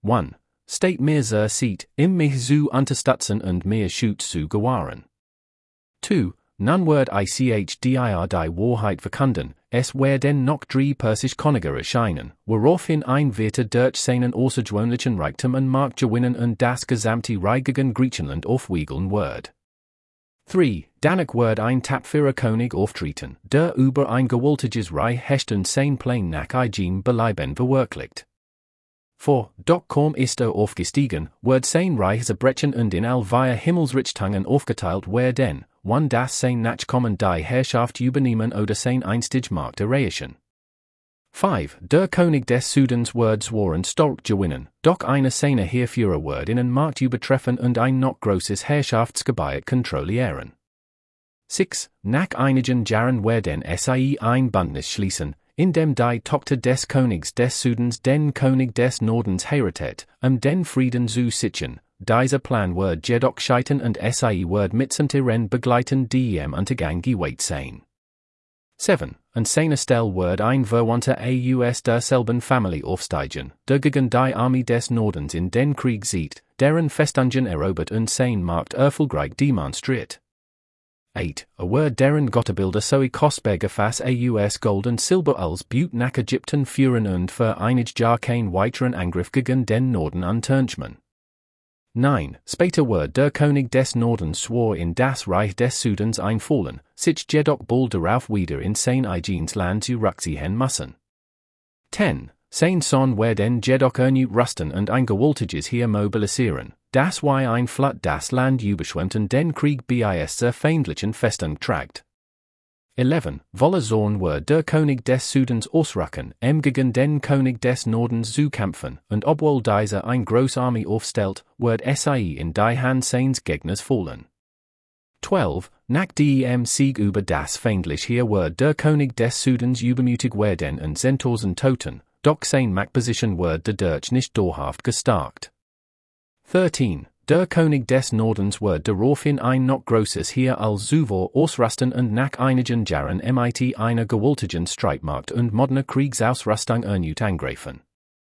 1. State mir zur Seat, im mich zu unterstützen und mir Schutz zu gewähren. 2. Nun word ICHDIR die Wahrheit verkünden, es werden noch 3 Persisch Könige erscheinen, woraufhin ein Werte durch seinen außergewöhnlichen Reichtum und Markt gewinnen und das gesamte Reich gegen Griechenland aufwiegeln wird. 3. Danach wird ein tapferer König auftreten, der über ein gewaltiges Reich herrscht und sein Plan nach eigem Belieben verwirklicht. 4. Doch kaum ist aufgestiegen, wird sein Reich zerbrechen und in allweie Himmelsrichtungen aufgeteilt werden, wann das sein Nachkommen die Herrschaft übernehmen oder sein einstige Macht erreichen. 5. Der König des Südens wird zwar stark gewinnen, doch eine seiner Heerführer wird ihnen Macht übertreffen und ein noch großes Herrschaftsgebiet kontrollieren. 6. Nach einigen Jahren werden sie ein Bündnis schließen, in dem die Tochter des Königs des Südens den König des Nordens heiratet, den Frieden zu sichern. Dieser Plan wird jedoch scheitern und sie wird mitsamt ihren begleiten dem Untergang geweiht sein. 7. An seiner Stelle wird ein Verwandter aus derselben Familie aufsteigen, der gegen die Armee des Nordens in den Krieg zieht, deren Festungen erobert und sein Macht erfolgreich demonstriert. 8. Wird deren Götterbilder so kostbar gefasst aus Gold und Silber als Beaut nach Ägypten führen und für einige Jahr kein weiteren Angriff gegen den Norden antürmen. 9. Später wird der König des Nordens zwar in das Reich des Südens einfallen, sich jedoch bald darauf wieder in sein eigenes Land zurückziehen müssen. 10. Sein Sohn werden jedoch erneut rüsten und ein gewaltiges Heer mobilisieren, das wie ein Flut das Land überschwemmt und den Krieg bis zur feindlichen Festung trägt. 11. Voller Zorn wird der König des Südens ausrücken, gegen den König des Nordens zu kämpfen, und obwohl dieser ein große Armee aufstellt, wird sie in die Hand seines Gegners fallen. 12. Nach dem Sieg über das feindliche Heer wird der König des Südens übermütig werden und 10.000 Toten, doch sein Machtposition wird dadurch nicht dauerhaft gestärkt. 13. Der König des Nordens wird daraufhin ein noch großes Heer als zuvor ausrüsten und nach einigen Jahren mit einer gewaltigen Streitmacht und moderner Kriegsausrüstung erneut angreifen.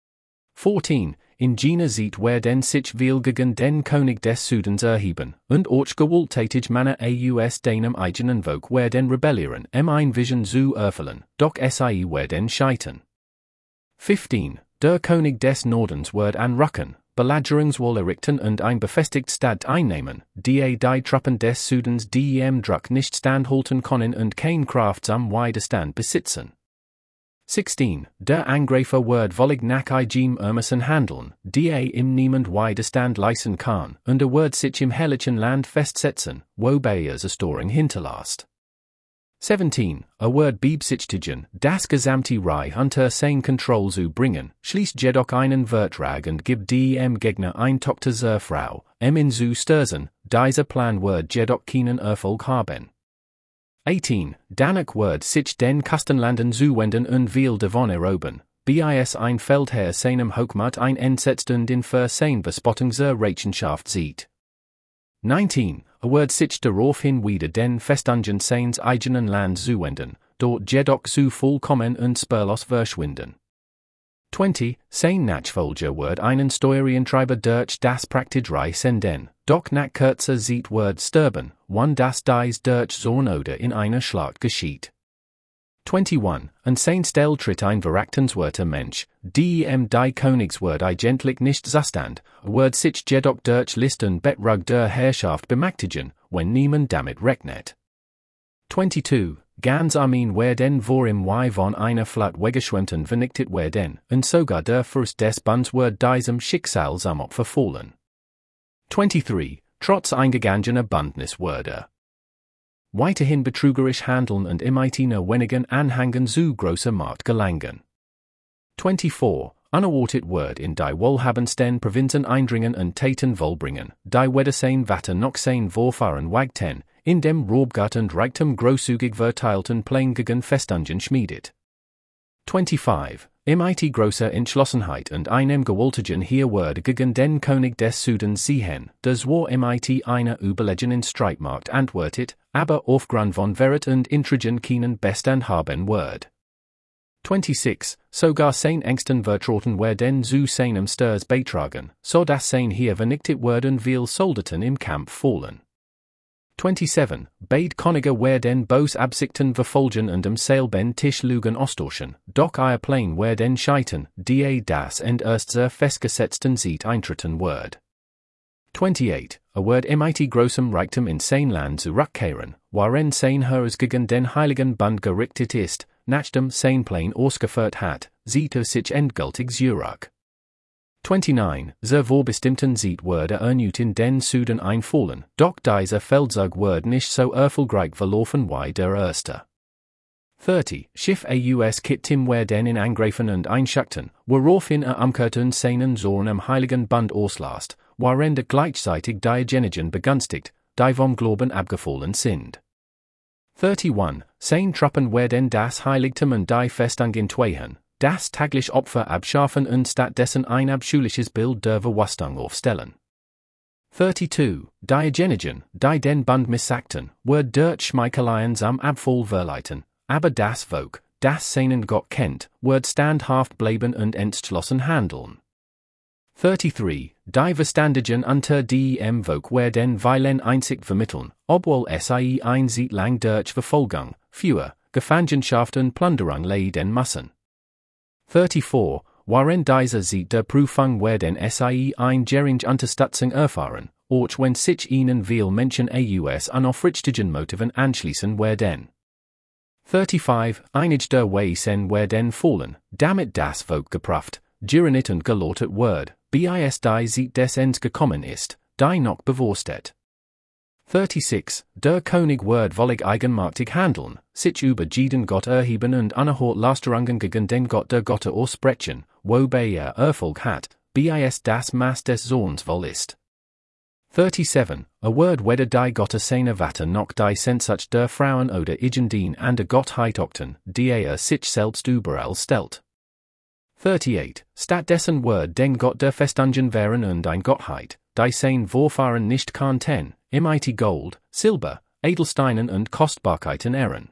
14. In jener Zeit werden sich viel gegen den König des Südens erheben, und auch gewalttätig Männer aus deinem eigenen Volk werden rebellieren, ein Vision zu erfüllen, doch sie werden scheitern. 15. Der König des Nordens wird anrücken, Belagerungswall errichten und ein befestigt Stadt einnehmen, die Truppen des Südens dem Druck nicht standhalten können und kein Kraft zum Widerstand besitzen. 16. Der Angreifer wird wollig nach eigem Ermessen handeln, die im niemand Widerstand leisten kann, und wird sich im herrlichen Land festsetzen, wobei Storing hinterlässt. 17. Wird beabsichtigen, das gesamte Reich unter sein Kontroll zu bringen, schließt jedoch einen Vertrag und gibt dem Gegner ein Tochter zur Frau, in zu stürzen, dieser Plan wird jedoch keinen Erfolg haben. 18. Danach wird sich den Küstenlanden zuwenden und viel davon erobern, bis ein Feldherr seinem Hochmacht einsetzt und in für sein Bespottung zur Rechenschaft zieht. 19. Wird sich daraufhin wieder den Festungen seines eigenen Lands zuwenden, dort jedoch zu vollkommen und spurlos verschwinden. 20. Sein Nachfolger wird einen Steuerentreiber durch das praktische Reich senden, doch nach kurzer Zeit wird sterben, wann das dies durch Zorn oder in einer Schlacht geschieht. 21. An sein Stelle tritt ein verachtenswerter Mensch, die die Königswort eigentlich nicht zustand, wird sich jedoch durch List und Betrug der Herrschaft bemächtigen, wenn niemand damit rechnet. 22. Ganz Armeen werden vor im von einer Flut weggeschwemmt und vernichtet werden, und sogar der Fürst des Bunds wird diesem Schicksal zum Opfer fallen. 23. Trotz eingegangener Bündniswörter weiterhin betrügerisch handeln und mit nur wenigen Anhängern zu großer Macht gelangen. 24. Unerwartet wird in die wohlhabendsten Provinzen eindringen und Taten vollbringen, die weder sein Vater noch sein Vorfahren wagten, in dem Raubgut und Reichtum großzügig verteilten Plan gegen Festungen schmiedet. 25. Mit großer Entschlossenheit und einem gewaltigen Heer wird gegen den König des Südens ziehen, das war mit einer überlegenen Streitmacht antwortet, aber aufgrund von Verrat und Intrigen keinen Bestand haben wird. 26. Sogar sein Ängsten vertrauten werden zu seinem Sturs beitragen, so dass sein hier vernichtet werden viel Soldaten im Kampf fallen. 27. Beide Könige werden bos Absichten verfolgen und Seilben Tisch lügen ostoschen, doch ihr Plan werden scheitern, die das und erst sehr festgesetzten Zeit eintreten wird. 28. A word mit großem Reichtum in sein Land zurückkehren, waren sein Herrs gegen den Heiligen Bund gerichtet ist, nachdem sein Plan ausgeführt hat, sieht sich endgültig zurück. 29. Sehr vorbestimmten Zeit würde in den Süden einfallen, doch dieser Feldzug wird nicht so erfolgreich verlaufen wie der erste. 30. Schiff aus Kittim werden in Angreifen und Einschachten, woraufhin umkehrten seinen Zorn am Heiligen Bund auslässt, waren gleichzeitig diejenigen begünstigt, die vom Glauben abgefallen sind. 31. Sein Truppen werden das Heiligtum und die Festung entweihen, das täglich Opfer abschaffen und stattdessen ein abscheuliches Bild der Verwüstung aufstellen. 32. Diejenigen, die den Bund missachtten, wird durch Schmeicheleien am Abfall verleiten, aber das Volk, das seinen Gott kennt, wird standhaft bleiben und entschlossen handeln. 33. Die Verständigen unter dem Volk werden Weilen einzig vermitteln, obwohl es ein Zeit lang durch Verfolgung, Führer, Gefangenschaft und Plünderung leiden müssen. 34. Waren diese Zeit der Prüfung werden ein geringe Unterstützung erfahren, auch wenn sich ihnen viel Menschen aus unaufrichtigen Motiven anschließen werden. 35. Einige der Weisen werden fallen, damit das Volk geprüft, gerinnet und gelotet wird, bis die Zeit des Ends gekommen ist, die noch bevorstet. 36. Der König wird wollig eigenmachtig handeln, sich über jeden Gott erheben und unerhört Lästerungen gegen den Gott der Götter aussprechen, wobei Erfolg hat, bis das Maß des Sohns voll ist. 37. Wird weder die Götter seiner Vater noch die Sehnsucht der Frauen oder irgendein an der Gottheit achten, die sich selbst überall stellt. 38. Stattdessen wird den Gott der Festungen wären und ein Gottheit, die sein Vorfahren nicht kannten, mit Gold, Silber, Edelsteinen und Kostbarkeiten ehren.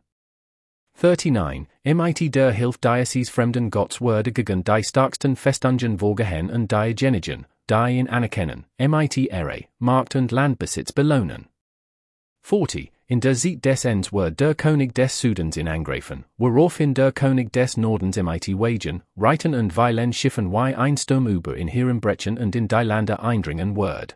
39. Mit der Hilfe dieses fremden Gotts würde gegen die starksten Festungen vorgehen und diejenigen, die ihn anerkennen, mit Markt und Landbesitz belohnen. 40. In der Zeit des Ends wird der König des Südens in Angreifen, woraufhin der König des Nordens mit Wagen, Reiten und Weilen Schiffen wie ein Sturm über in ihrem Brechen und in die Lande eindringen wird.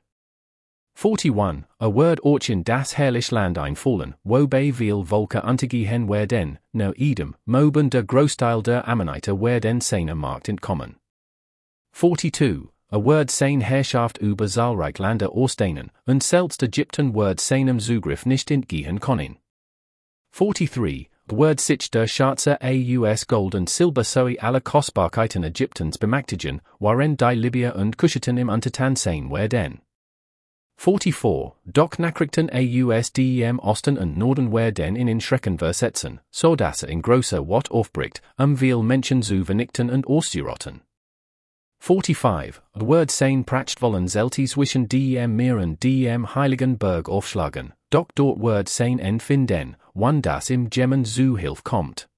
41. Wird auch in das herrliche Land einfallen, wobei viel Volke untergehen werden, no Edom, Moab und der Großteil der Ammoniter werden seiner Macht entkommen. 42. Wird sein Herrschaft über zahlreich Lande ausdehnen, und selbst Ägypten wird seinem Zugriff nicht entgehen können. 43. Wird sich der Schatze aus Gold und Silber sowie alle Kostbarkeiten Ägyptens bemächtigen, waren die Libyer und Kuschiten im Untertan sein werden. 44. Doch Nachrichten aus dem Osten und Norden werden in Schrecken versetzen, so dass in großer Wort aufbricht, viel Menschen zu vernichten und auszurotten. 45. Wird sein prachtvollen Zelt zwischen dem Meer und dem Heiligen Berg aufschlagen, doch dort wird sein End finden, wann das im Gemmen zu Hilfe kommt.